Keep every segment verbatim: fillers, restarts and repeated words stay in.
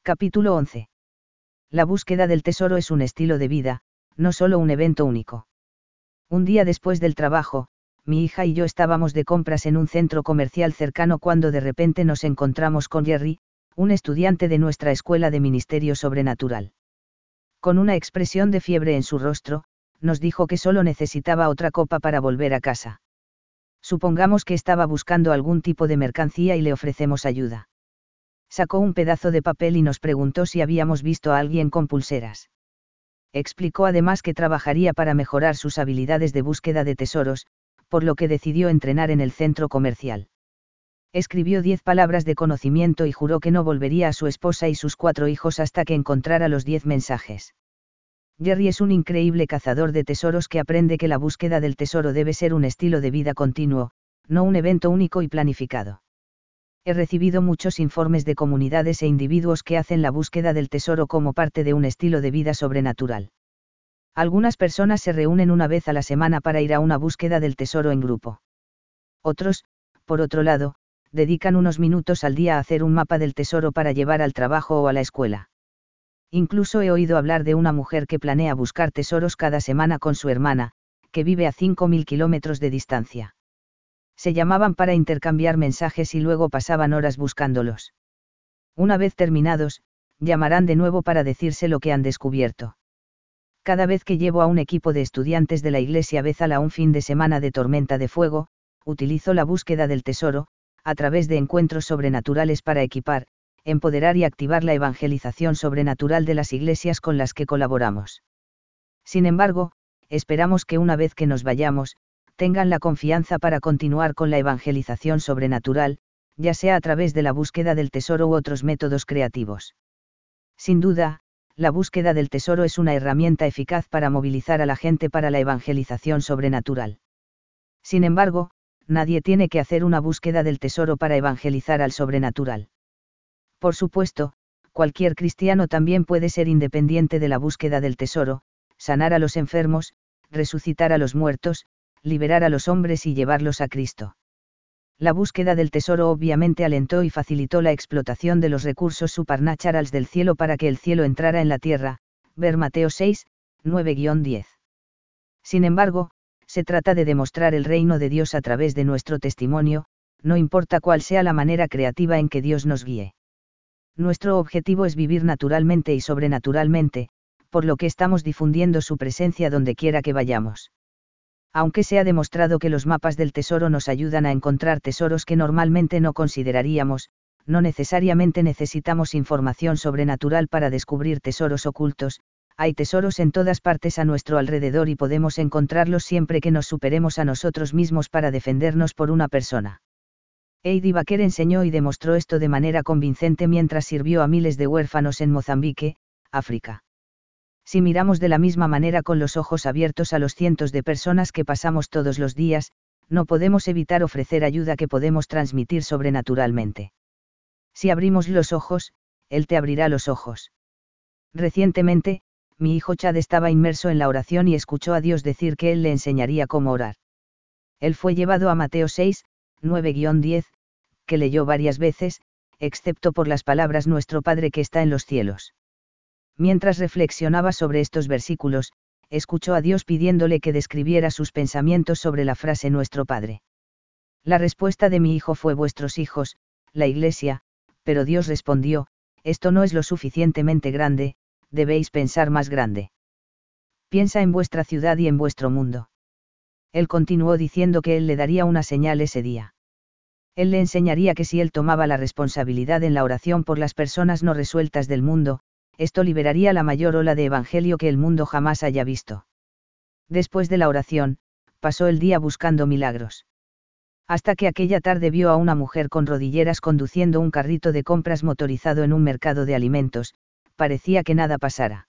Capítulo once. La búsqueda del tesoro es un estilo de vida, no solo un evento único. Un día después del trabajo, mi hija y yo estábamos de compras en un centro comercial cercano cuando de repente nos encontramos con Jerry, un estudiante de nuestra escuela de ministerio sobrenatural. Con una expresión de fiebre en su rostro, nos dijo que solo necesitaba otra copa para volver a casa. Supongamos que estaba buscando algún tipo de mercancía y le ofrecemos ayuda. Sacó un pedazo de papel y nos preguntó si habíamos visto a alguien con pulseras. Explicó además que trabajaría para mejorar sus habilidades de búsqueda de tesoros, por lo que decidió entrenar en el centro comercial. Escribió diez palabras de conocimiento y juró que no volvería a su esposa y sus cuatro hijos hasta que encontrara los diez mensajes. Jerry es un increíble cazador de tesoros que aprende que la búsqueda del tesoro debe ser un estilo de vida continuo, no un evento único y planificado. He recibido muchos informes de comunidades e individuos que hacen la búsqueda del tesoro como parte de un estilo de vida sobrenatural. Algunas personas se reúnen una vez a la semana para ir a una búsqueda del tesoro en grupo. Otros, por otro lado, dedican unos minutos al día a hacer un mapa del tesoro para llevar al trabajo o a la escuela. Incluso he oído hablar de una mujer que planea buscar tesoros cada semana con su hermana, que vive a cinco mil kilómetros de distancia. Se llamaban para intercambiar mensajes y luego pasaban horas buscándolos. Una vez terminados, llamarán de nuevo para decirse lo que han descubierto. Cada vez que llevo a un equipo de estudiantes de la iglesia Bethel a un fin de semana de tormenta de fuego, utilizo la búsqueda del tesoro, a través de encuentros sobrenaturales para equipar, empoderar y activar la evangelización sobrenatural de las iglesias con las que colaboramos. Sin embargo, esperamos que una vez que nos vayamos, tengan la confianza para continuar con la evangelización sobrenatural, ya sea a través de la búsqueda del tesoro u otros métodos creativos. Sin duda, la búsqueda del tesoro es una herramienta eficaz para movilizar a la gente para la evangelización sobrenatural. Sin embargo, nadie tiene que hacer una búsqueda del tesoro para evangelizar al sobrenatural. Por supuesto, cualquier cristiano también puede ser independiente de la búsqueda del tesoro, sanar a los enfermos, resucitar a los muertos, liberar a los hombres y llevarlos a Cristo. La búsqueda del tesoro obviamente alentó y facilitó la explotación de los recursos supernaturales del cielo para que el cielo entrara en la tierra, ver Mateo seis, nueve a diez. Sin embargo, se trata de demostrar el reino de Dios a través de nuestro testimonio, no importa cuál sea la manera creativa en que Dios nos guíe. Nuestro objetivo es vivir naturalmente y sobrenaturalmente, por lo que estamos difundiendo su presencia donde quiera que vayamos. Aunque se ha demostrado que los mapas del tesoro nos ayudan a encontrar tesoros que normalmente no consideraríamos, no necesariamente necesitamos información sobrenatural para descubrir tesoros ocultos, hay tesoros en todas partes a nuestro alrededor y podemos encontrarlos siempre que nos superemos a nosotros mismos para defendernos por una persona. Heidi Baker enseñó y demostró esto de manera convincente mientras sirvió a miles de huérfanos en Mozambique, África. Si miramos de la misma manera con los ojos abiertos a los cientos de personas que pasamos todos los días, no podemos evitar ofrecer ayuda que podemos transmitir sobrenaturalmente. Si abrimos los ojos, Él te abrirá los ojos. Recientemente, mi hijo Chad estaba inmerso en la oración y escuchó a Dios decir que Él le enseñaría cómo orar. Él fue llevado a Mateo seis, nueve a diez, que leyó varias veces, excepto por las palabras Nuestro Padre que está en los cielos. Mientras reflexionaba sobre estos versículos, escuchó a Dios pidiéndole que describiera sus pensamientos sobre la frase Nuestro Padre. La respuesta de mi hijo fue vuestros hijos, la iglesia, pero Dios respondió, esto no es lo suficientemente grande, debéis pensar más grande. Piensa en vuestra ciudad y en vuestro mundo. Él continuó diciendo que Él le daría una señal ese día. Él le enseñaría que si Él tomaba la responsabilidad en la oración por las personas no resueltas del mundo, esto liberaría la mayor ola de evangelio que el mundo jamás haya visto. Después de la oración, pasó el día buscando milagros. Hasta que aquella tarde vio a una mujer con rodilleras conduciendo un carrito de compras motorizado en un mercado de alimentos, parecía que nada pasara.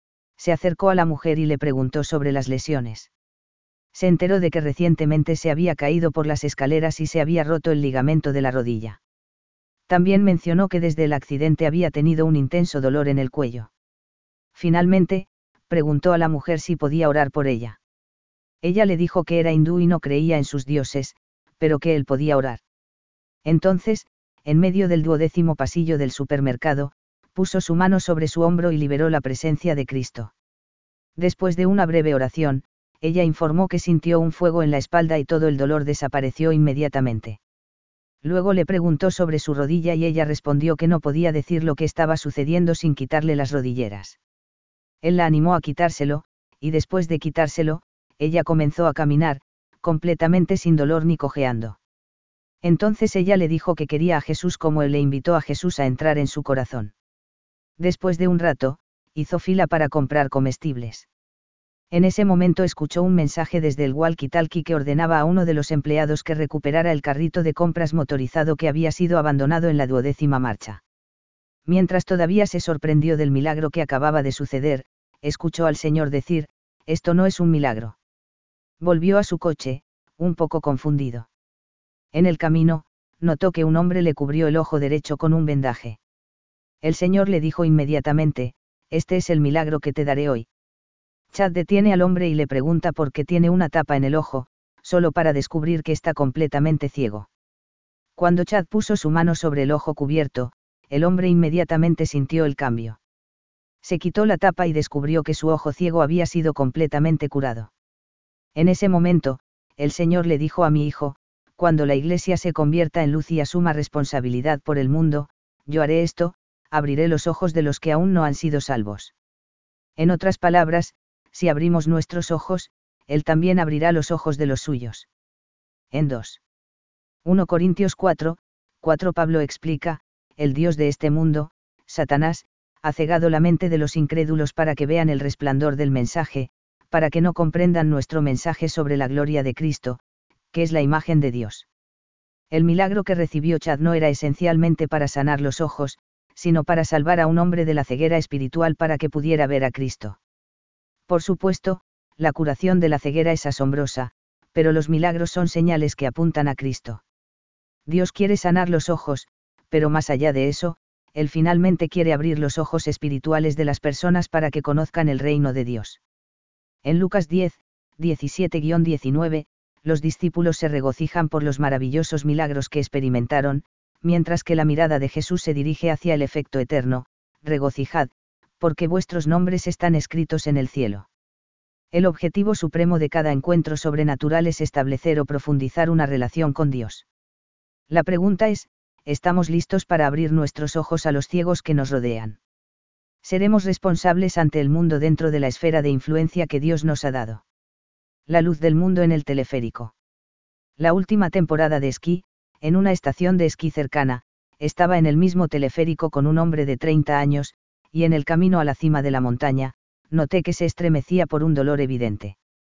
Se acercó a la mujer y le preguntó sobre las lesiones. Se enteró de que recientemente se había caído por las escaleras y se había roto el ligamento de la rodilla. También mencionó que desde el accidente había tenido un intenso dolor en el cuello. Finalmente, preguntó a la mujer si podía orar por ella. Ella le dijo que era hindú y no creía en sus dioses, pero que él podía orar. Entonces, en medio del duodécimo pasillo del supermercado, puso su mano sobre su hombro y liberó la presencia de Cristo. Después de una breve oración, ella informó que sintió un fuego en la espalda y todo el dolor desapareció inmediatamente. Luego le preguntó sobre su rodilla y ella respondió que no podía decir lo que estaba sucediendo sin quitarle las rodilleras. Él la animó a quitárselo, y después de quitárselo, ella comenzó a caminar, completamente sin dolor ni cojeando. Entonces ella le dijo que quería a Jesús como él le invitó a Jesús a entrar en su corazón. Después de un rato, hizo fila para comprar comestibles. En ese momento escuchó un mensaje desde el walkie-talkie que ordenaba a uno de los empleados que recuperara el carrito de compras motorizado que había sido abandonado en la duodécima marcha. Mientras todavía se sorprendió del milagro que acababa de suceder, escuchó al Señor decir: «Esto no es un milagro». Volvió a su coche, un poco confundido. En el camino, notó que un hombre le cubrió el ojo derecho con un vendaje. El Señor le dijo inmediatamente: «Este es el milagro que te daré hoy». Chad detiene al hombre y le pregunta por qué tiene una tapa en el ojo, solo para descubrir que está completamente ciego. Cuando Chad puso su mano sobre el ojo cubierto, el hombre inmediatamente sintió el cambio. Se quitó la tapa y descubrió que su ojo ciego había sido completamente curado. En ese momento, el Señor le dijo a mi hijo: «Cuando la Iglesia se convierta en luz y asuma responsabilidad por el mundo, yo haré esto, abriré los ojos de los que aún no han sido salvos». En otras palabras, si abrimos nuestros ojos, Él también abrirá los ojos de los suyos. En dos. primera Corintios cuatro, cuatro Pablo explica: «El Dios de este mundo, Satanás, ha cegado la mente de los incrédulos para que vean el resplandor del mensaje, para que no comprendan nuestro mensaje sobre la gloria de Cristo, que es la imagen de Dios». El milagro que recibió Chad no era esencialmente para sanar los ojos, sino para salvar a un hombre de la ceguera espiritual para que pudiera ver a Cristo. Por supuesto, la curación de la ceguera es asombrosa, pero los milagros son señales que apuntan a Cristo. Dios quiere sanar los ojos, pero más allá de eso, Él finalmente quiere abrir los ojos espirituales de las personas para que conozcan el reino de Dios. En Lucas diez, diecisiete a diecinueve, los discípulos se regocijan por los maravillosos milagros que experimentaron, mientras que la mirada de Jesús se dirige hacia el efecto eterno: «Regocijad, porque vuestros nombres están escritos en el cielo». El objetivo supremo de cada encuentro sobrenatural es establecer o profundizar una relación con Dios. La pregunta es: ¿estamos listos para abrir nuestros ojos a los ciegos que nos rodean? Seremos responsables ante el mundo dentro de la esfera de influencia que Dios nos ha dado. La luz del mundo en el teleférico. La última temporada de esquí, en una estación de esquí cercana, estaba en el mismo teleférico con un hombre de treinta años, y en el camino a la cima de la montaña, noté que se estremecía por un dolor evidente.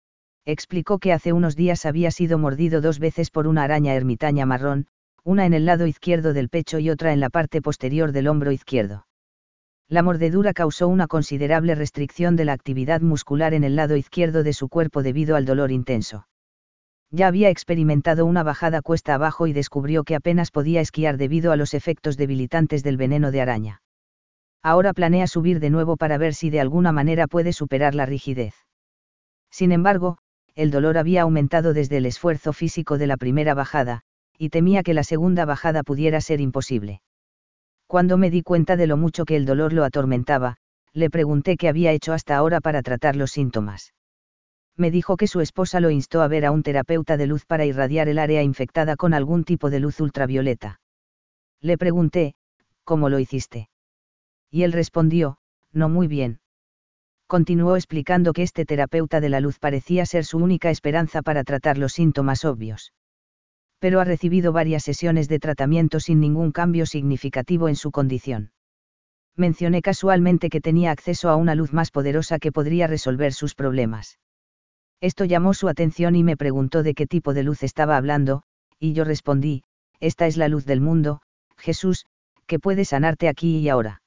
Explicó que hace unos días había sido mordido dos veces por una araña ermitaña marrón, una en el lado izquierdo del pecho y otra en la parte posterior del hombro izquierdo. La mordedura causó una considerable restricción de la actividad muscular en el lado izquierdo de su cuerpo debido al dolor intenso. Ya había experimentado una bajada cuesta abajo y descubrió que apenas podía esquiar debido a los efectos debilitantes del veneno de araña. Ahora planea subir de nuevo para ver si de alguna manera puede superar la rigidez. Sin embargo, el dolor había aumentado desde el esfuerzo físico de la primera bajada, y temía que la segunda bajada pudiera ser imposible. Cuando me di cuenta de lo mucho que el dolor lo atormentaba, le pregunté qué había hecho hasta ahora para tratar los síntomas. Me dijo que su esposa lo instó a ver a un terapeuta de luz para irradiar el área infectada con algún tipo de luz ultravioleta. Le pregunté: «¿Cómo lo hiciste?». Y él respondió: «No muy bien». Continuó explicando que este terapeuta de la luz parecía ser su única esperanza para tratar los síntomas obvios. Pero ha recibido varias sesiones de tratamiento sin ningún cambio significativo en su condición. Mencioné casualmente que tenía acceso a una luz más poderosa que podría resolver sus problemas. Esto llamó su atención y me preguntó de qué tipo de luz estaba hablando, y yo respondí: «Esta es la luz del mundo, Jesús, que puede sanarte aquí y ahora».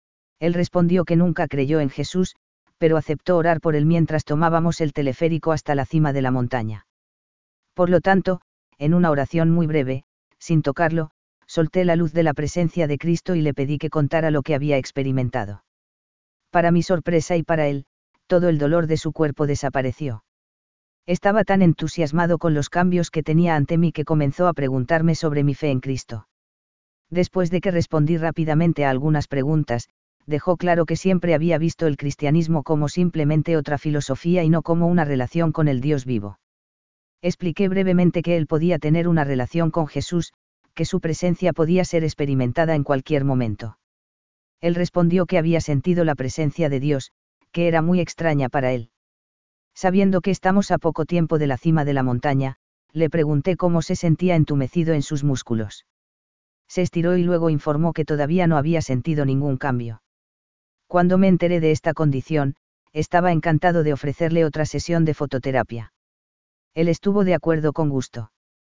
Él respondió que nunca creyó en Jesús, pero aceptó orar por él mientras tomábamos el teleférico hasta la cima de la montaña. Por lo tanto, en una oración muy breve, sin tocarlo, solté la luz de la presencia de Cristo y le pedí que contara lo que había experimentado. Para mi sorpresa y para él, todo el dolor de su cuerpo desapareció. Estaba tan entusiasmado con los cambios que tenía ante mí que comenzó a preguntarme sobre mi fe en Cristo. Después de que respondí rápidamente a algunas preguntas, dejó claro que siempre había visto el cristianismo como simplemente otra filosofía y no como una relación con el Dios vivo. Expliqué brevemente que él podía tener una relación con Jesús, que su presencia podía ser experimentada en cualquier momento. Él respondió que había sentido la presencia de Dios, que era muy extraña para él. Sabiendo que estamos a poco tiempo de la cima de la montaña, le pregunté cómo se sentía entumecido en sus músculos. Se estiró y luego informó que todavía no había sentido ningún cambio. Cuando me enteré de esta condición, estaba encantado de ofrecerle otra sesión de fototerapia. Él estuvo de acuerdo con gusto.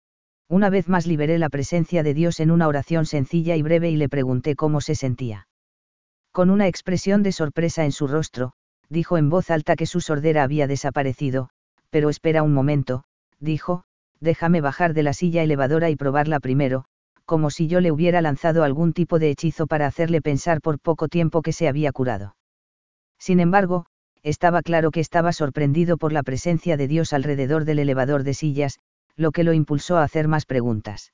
Una vez más liberé la presencia de Dios en una oración sencilla y breve y le pregunté cómo se sentía. Con una expresión de sorpresa en su rostro, dijo en voz alta que su sordera había desaparecido, pero espera un momento, dijo, déjame bajar de la silla elevadora y probarla primero, como si yo le hubiera lanzado algún tipo de hechizo para hacerle pensar por poco tiempo que se había curado. Sin embargo, estaba claro que estaba sorprendido por la presencia de Dios alrededor del elevador de sillas, lo que lo impulsó a hacer más preguntas.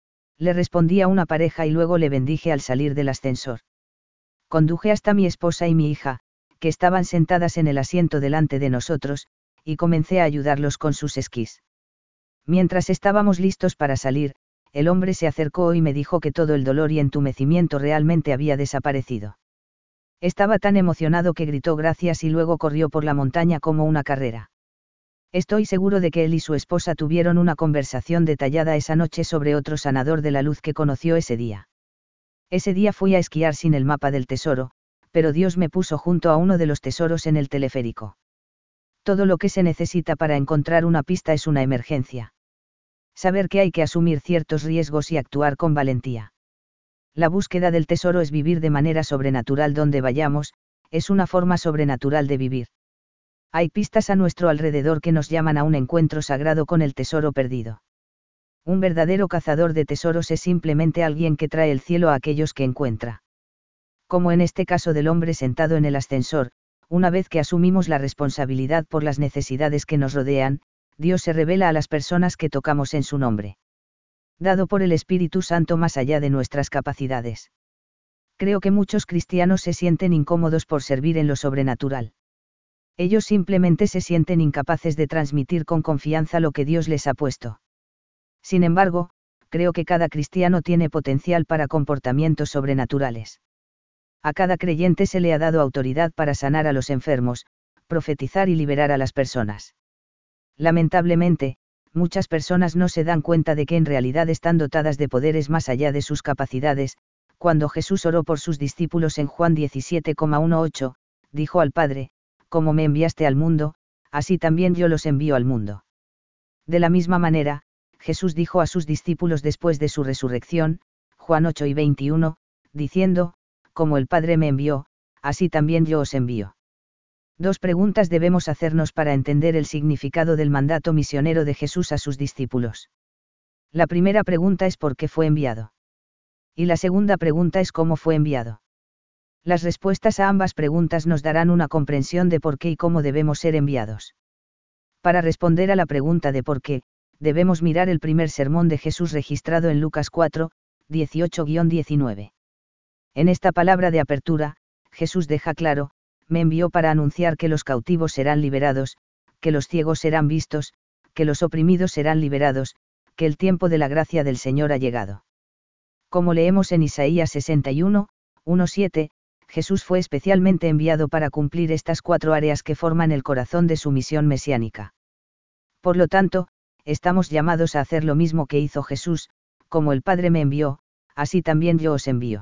Le respondí a una pareja y luego le bendije al salir del ascensor. Conduje hasta mi esposa y mi hija, que estaban sentadas en el asiento delante de nosotros, y comencé a ayudarlos con sus esquís. Mientras estábamos listos para salir, el hombre se acercó y me dijo que todo el dolor y entumecimiento realmente había desaparecido. Estaba tan emocionado que gritó gracias y luego corrió por la montaña como una carrera. Estoy seguro de que él y su esposa tuvieron una conversación detallada esa noche sobre otro sanador de la luz que conoció ese día. Ese día fui a esquiar sin el mapa del tesoro, pero Dios me puso junto a uno de los tesoros en el teleférico. Todo lo que se necesita para encontrar una pista es una emergencia. Saber que hay que asumir ciertos riesgos y actuar con valentía. La búsqueda del tesoro es vivir de manera sobrenatural donde vayamos, es una forma sobrenatural de vivir. Hay pistas a nuestro alrededor que nos llaman a un encuentro sagrado con el tesoro perdido. Un verdadero cazador de tesoros es simplemente alguien que trae el cielo a aquellos que encuentra. Como en este caso del hombre sentado en el ascensor, una vez que asumimos la responsabilidad por las necesidades que nos rodean, Dios se revela a las personas que tocamos en su nombre. Dado por el Espíritu Santo más allá de nuestras capacidades. Creo que muchos cristianos se sienten incómodos por servir en lo sobrenatural. Ellos simplemente se sienten incapaces de transmitir con confianza lo que Dios les ha puesto. Sin embargo, creo que cada cristiano tiene potencial para comportamientos sobrenaturales. A cada creyente se le ha dado autoridad para sanar a los enfermos, profetizar y liberar a las personas. Lamentablemente, muchas personas no se dan cuenta de que en realidad están dotadas de poderes más allá de sus capacidades. Cuando Jesús oró por sus discípulos en Juan diecisiete dieciocho, dijo al Padre, como me enviaste al mundo, así también yo los envío al mundo. De la misma manera, Jesús dijo a sus discípulos después de su resurrección, Juan ocho y veintiuno, diciendo, como el Padre me envió, así también yo os envío. Dos preguntas debemos hacernos para entender el significado del mandato misionero de Jesús a sus discípulos. La primera pregunta es ¿por qué fue enviado? Y la segunda pregunta es ¿cómo fue enviado? Las respuestas a ambas preguntas nos darán una comprensión de por qué y cómo debemos ser enviados. Para responder a la pregunta de por qué, debemos mirar el primer sermón de Jesús registrado en Lucas cuatro, dieciocho a diecinueve. En esta palabra de apertura, Jesús deja claro, me envió para anunciar que los cautivos serán liberados, que los ciegos serán vistos, que los oprimidos serán liberados, que el tiempo de la gracia del Señor ha llegado. Como leemos en Isaías sesenta y uno, uno a siete, Jesús fue especialmente enviado para cumplir estas cuatro áreas que forman el corazón de su misión mesiánica. Por lo tanto, estamos llamados a hacer lo mismo que hizo Jesús, como el Padre me envió, así también yo os envío.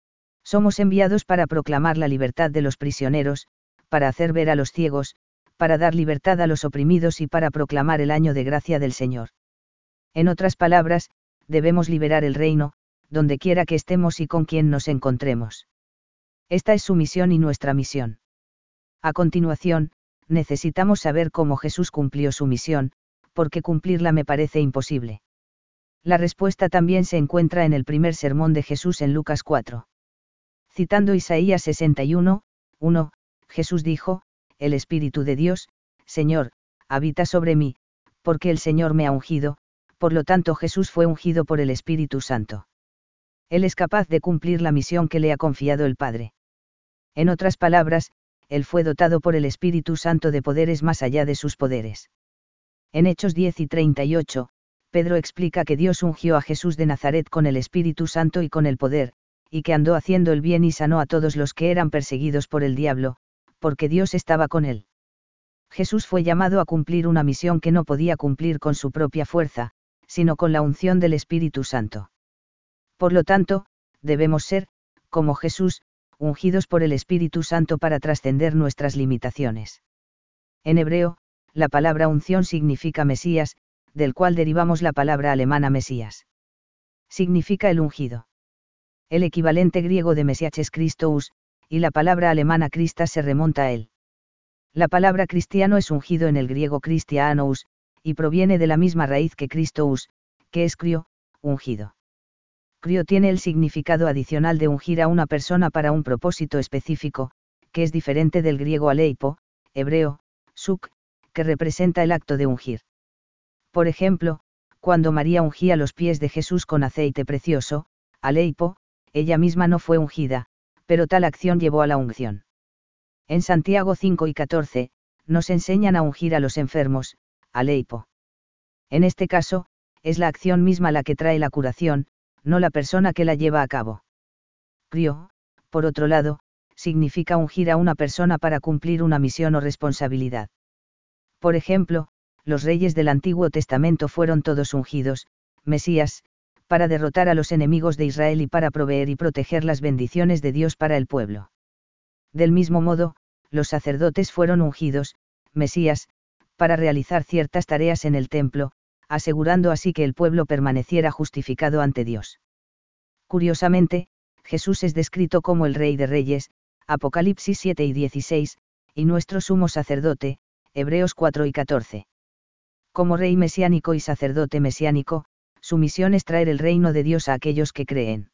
Somos enviados para proclamar la libertad de los prisioneros, para hacer ver a los ciegos, para dar libertad a los oprimidos y para proclamar el año de gracia del Señor. En otras palabras, debemos liberar el reino, donde quiera que estemos y con quien nos encontremos. Esta es su misión y nuestra misión. A continuación, necesitamos saber cómo Jesús cumplió su misión, porque cumplirla me parece imposible. La respuesta también se encuentra en el primer sermón de Jesús en Lucas cuatro. Citando Isaías sesenta y uno, uno, Jesús dijo, el Espíritu de Dios, Señor, habita sobre mí, porque el Señor me ha ungido, por lo tanto Jesús fue ungido por el Espíritu Santo. Él es capaz de cumplir la misión que le ha confiado el Padre. En otras palabras, él fue dotado por el Espíritu Santo de poderes más allá de sus poderes. En Hechos diez y treinta y ocho, Pedro explica que Dios ungió a Jesús de Nazaret con el Espíritu Santo y con el poder, y que andó haciendo el bien y sanó a todos los que eran perseguidos por el diablo, porque Dios estaba con él. Jesús fue llamado a cumplir una misión que no podía cumplir con su propia fuerza, sino con la unción del Espíritu Santo. Por lo tanto, debemos ser, como Jesús, ungidos por el Espíritu Santo para trascender nuestras limitaciones. En hebreo, la palabra unción significa Mesías, del cual derivamos la palabra alemana Mesías. Significa el ungido. El equivalente griego de Mesías es Christos, y la palabra alemana Christas se remonta a él. La palabra cristiano es ungido en el griego Christianous, y proviene de la misma raíz que Christos, que es crio, ungido. Crio tiene el significado adicional de ungir a una persona para un propósito específico, que es diferente del griego aleipo, hebreo, suk, que representa el acto de ungir. Por ejemplo, cuando María ungía los pies de Jesús con aceite precioso, aleipo, ella misma no fue ungida, pero tal acción llevó a la unción. En Santiago cinco y catorce, nos enseñan a ungir a los enfermos, aleipo. En este caso, es la acción misma la que trae la curación, no la persona que la lleva a cabo. Crio, por otro lado, significa ungir a una persona para cumplir una misión o responsabilidad. Por ejemplo, los reyes del Antiguo Testamento fueron todos ungidos, Mesías, para derrotar a los enemigos de Israel y para proveer y proteger las bendiciones de Dios para el pueblo. Del mismo modo, los sacerdotes fueron ungidos, Mesías, para realizar ciertas tareas en el templo, asegurando así que el pueblo permaneciera justificado ante Dios. Curiosamente, Jesús es descrito como el Rey de Reyes, Apocalipsis siete y dieciséis, y nuestro sumo sacerdote, Hebreos cuatro y catorce. Como Rey mesiánico y sacerdote mesiánico, su misión es traer el reino de Dios a aquellos que creen.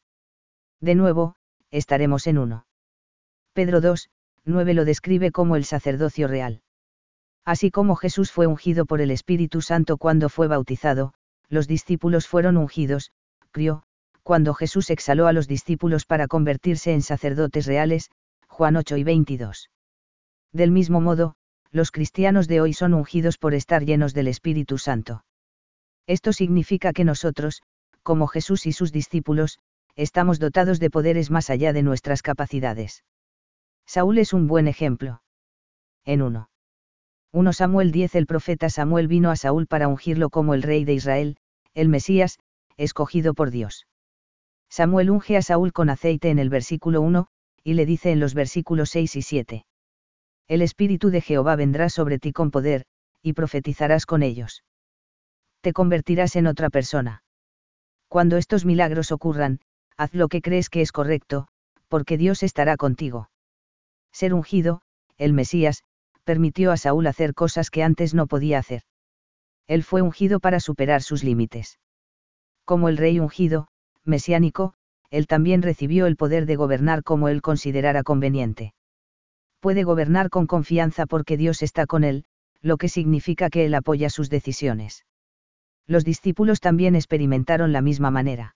De nuevo, estaremos en uno. Pedro dos, nueve lo describe como el sacerdocio real. Así como Jesús fue ungido por el Espíritu Santo cuando fue bautizado, los discípulos fueron ungidos, crio, cuando Jesús exhaló a los discípulos para convertirse en sacerdotes reales, Juan ocho y veintidós. Del mismo modo, los cristianos de hoy son ungidos por estar llenos del Espíritu Santo. Esto significa que nosotros, como Jesús y sus discípulos, estamos dotados de poderes más allá de nuestras capacidades. Saúl es un buen ejemplo. En uno. primero Samuel diez el profeta Samuel vino a Saúl para ungirlo como el rey de Israel, el Mesías, escogido por Dios. Samuel unge a Saúl con aceite en el versículo uno, y le dice en los versículos seis y siete. El Espíritu de Jehová vendrá sobre ti con poder, y profetizarás con ellos. Te convertirás en otra persona. Cuando estos milagros ocurran, haz lo que crees que es correcto, porque Dios estará contigo. Ser ungido, el Mesías, permitió a Saúl hacer cosas que antes no podía hacer. Él fue ungido para superar sus límites. Como el rey ungido, mesiánico, él también recibió el poder de gobernar como él considerara conveniente. Puede gobernar con confianza porque Dios está con él, lo que significa que él apoya sus decisiones. Los discípulos también experimentaron la misma manera.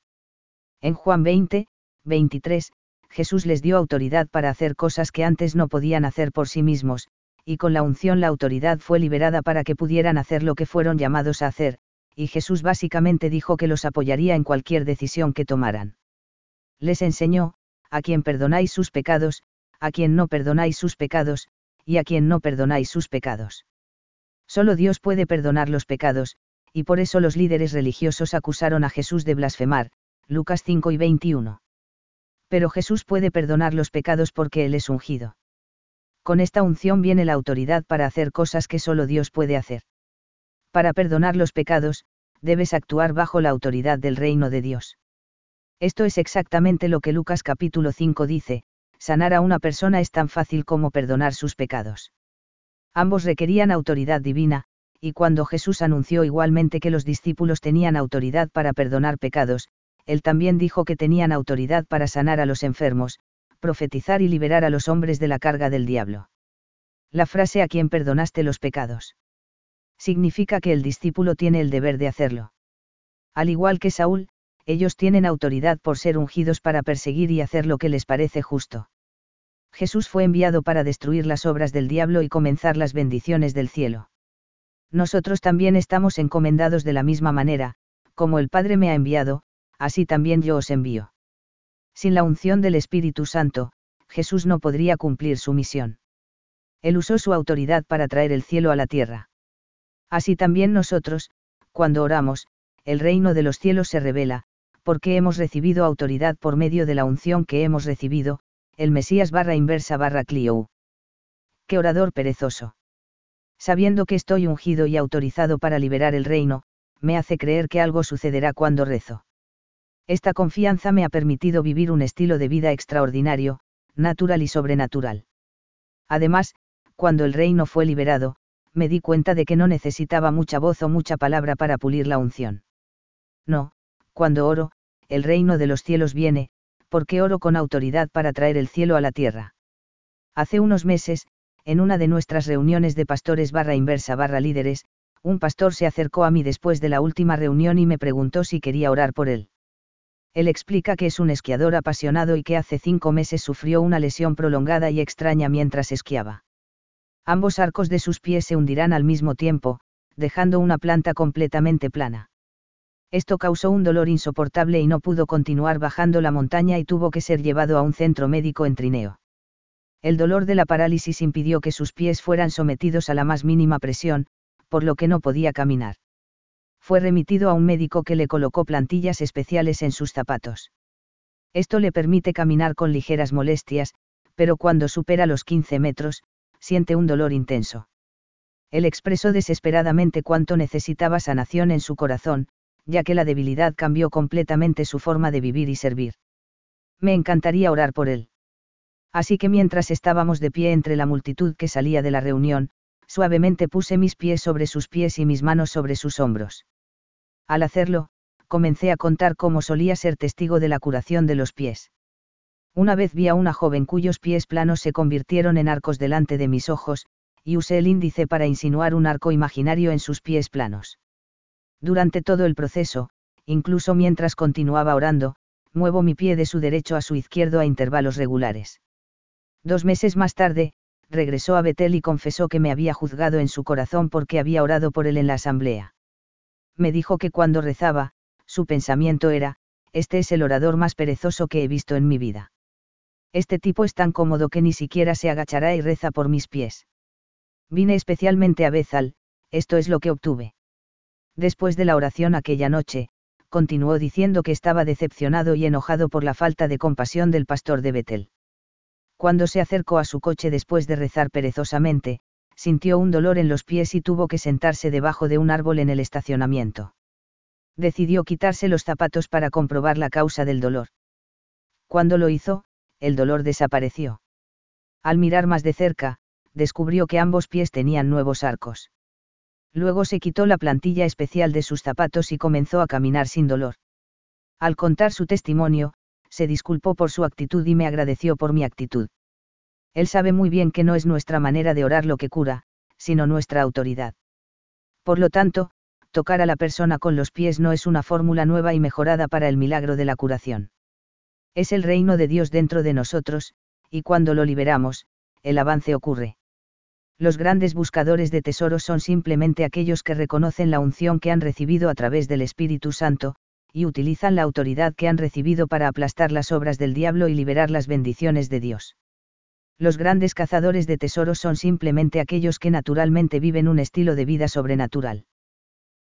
En Juan veinte, veintitrés, Jesús les dio autoridad para hacer cosas que antes no podían hacer por sí mismos, y con la unción la autoridad fue liberada para que pudieran hacer lo que fueron llamados a hacer, y Jesús básicamente dijo que los apoyaría en cualquier decisión que tomaran. Les enseñó, a quien perdonáis sus pecados, a quien no perdonáis sus pecados, y a quien no perdonáis sus pecados. Solo Dios puede perdonar los pecados, y por eso los líderes religiosos acusaron a Jesús de blasfemar, Lucas cinco y veintiuno. Pero Jesús puede perdonar los pecados porque Él es ungido. Con esta unción viene la autoridad para hacer cosas que solo Dios puede hacer. Para perdonar los pecados, debes actuar bajo la autoridad del reino de Dios. Esto es exactamente lo que Lucas capítulo cinco dice, sanar a una persona es tan fácil como perdonar sus pecados. Ambos requerían autoridad divina, y cuando Jesús anunció igualmente que los discípulos tenían autoridad para perdonar pecados, él también dijo que tenían autoridad para sanar a los enfermos, profetizar y liberar a los hombres de la carga del diablo. La frase "a quien perdonaste los pecados" significa que el discípulo tiene el deber de hacerlo. Al igual que Saúl, ellos tienen autoridad por ser ungidos para perseguir y hacer lo que les parece justo. Jesús fue enviado para destruir las obras del diablo y comenzar las bendiciones del cielo. Nosotros también estamos encomendados de la misma manera, como el Padre me ha enviado, así también yo os envío. Sin la unción del Espíritu Santo, Jesús no podría cumplir su misión. Él usó su autoridad para traer el cielo a la tierra. Así también nosotros, cuando oramos, el reino de los cielos se revela, porque hemos recibido autoridad por medio de la unción que hemos recibido, el Mesías barra inversa barra Clio. ¡Qué orador perezoso! Sabiendo que estoy ungido y autorizado para liberar el reino, me hace creer que algo sucederá cuando rezo. Esta confianza me ha permitido vivir un estilo de vida extraordinario, natural y sobrenatural. Además, cuando el reino fue liberado, me di cuenta de que no necesitaba mucha voz o mucha palabra para pulir la unción. No, cuando oro, el reino de los cielos viene, porque oro con autoridad para traer el cielo a la tierra. Hace unos meses, en una de nuestras reuniones de pastores barra inversa barra líderes, un pastor se acercó a mí después de la última reunión y me preguntó si quería orar por él. Él explica que es un esquiador apasionado y que hace cinco meses sufrió una lesión prolongada y extraña mientras esquiaba. Ambos arcos de sus pies se hundirán al mismo tiempo, dejando una planta completamente plana. Esto causó un dolor insoportable y no pudo continuar bajando la montaña y tuvo que ser llevado a un centro médico en trineo. El dolor de la parálisis impidió que sus pies fueran sometidos a la más mínima presión, por lo que no podía caminar. Fue remitido a un médico que le colocó plantillas especiales en sus zapatos. Esto le permite caminar con ligeras molestias, pero cuando supera los quince metros, siente un dolor intenso. Él expresó desesperadamente cuánto necesitaba sanación en su corazón, ya que la debilidad cambió completamente su forma de vivir y servir. Me encantaría orar por él. Así que mientras estábamos de pie entre la multitud que salía de la reunión, suavemente puse mis pies sobre sus pies y mis manos sobre sus hombros. Al hacerlo, comencé a contar cómo solía ser testigo de la curación de los pies. Una vez vi a una joven cuyos pies planos se convirtieron en arcos delante de mis ojos, y usé el índice para insinuar un arco imaginario en sus pies planos. Durante todo el proceso, incluso mientras continuaba orando, muevo mi pie de su derecho a su izquierdo a intervalos regulares. Dos meses más tarde, regresó a Betel y confesó que me había juzgado en su corazón porque había orado por él en la asamblea. Me dijo que cuando rezaba, su pensamiento era, este es el orador más perezoso que he visto en mi vida. Este tipo es tan cómodo que ni siquiera se agachará y reza por mis pies. Vine especialmente a Bethel, esto es lo que obtuve. Después de la oración aquella noche, continuó diciendo que estaba decepcionado y enojado por la falta de compasión del pastor de Betel. Cuando se acercó a su coche después de rezar perezosamente, sintió un dolor en los pies y tuvo que sentarse debajo de un árbol en el estacionamiento. Decidió quitarse los zapatos para comprobar la causa del dolor. Cuando lo hizo, el dolor desapareció. Al mirar más de cerca, descubrió que ambos pies tenían nuevos arcos. Luego se quitó la plantilla especial de sus zapatos y comenzó a caminar sin dolor. Al contar su testimonio, se disculpó por su actitud y me agradeció por mi actitud. Él sabe muy bien que no es nuestra manera de orar lo que cura, sino nuestra autoridad. Por lo tanto, tocar a la persona con los pies no es una fórmula nueva y mejorada para el milagro de la curación. Es el reino de Dios dentro de nosotros, y cuando lo liberamos, el avance ocurre. Los grandes buscadores de tesoros son simplemente aquellos que reconocen la unción que han recibido a través del Espíritu Santo, y utilizan la autoridad que han recibido para aplastar las obras del diablo y liberar las bendiciones de Dios. Los grandes cazadores de tesoros son simplemente aquellos que naturalmente viven un estilo de vida sobrenatural.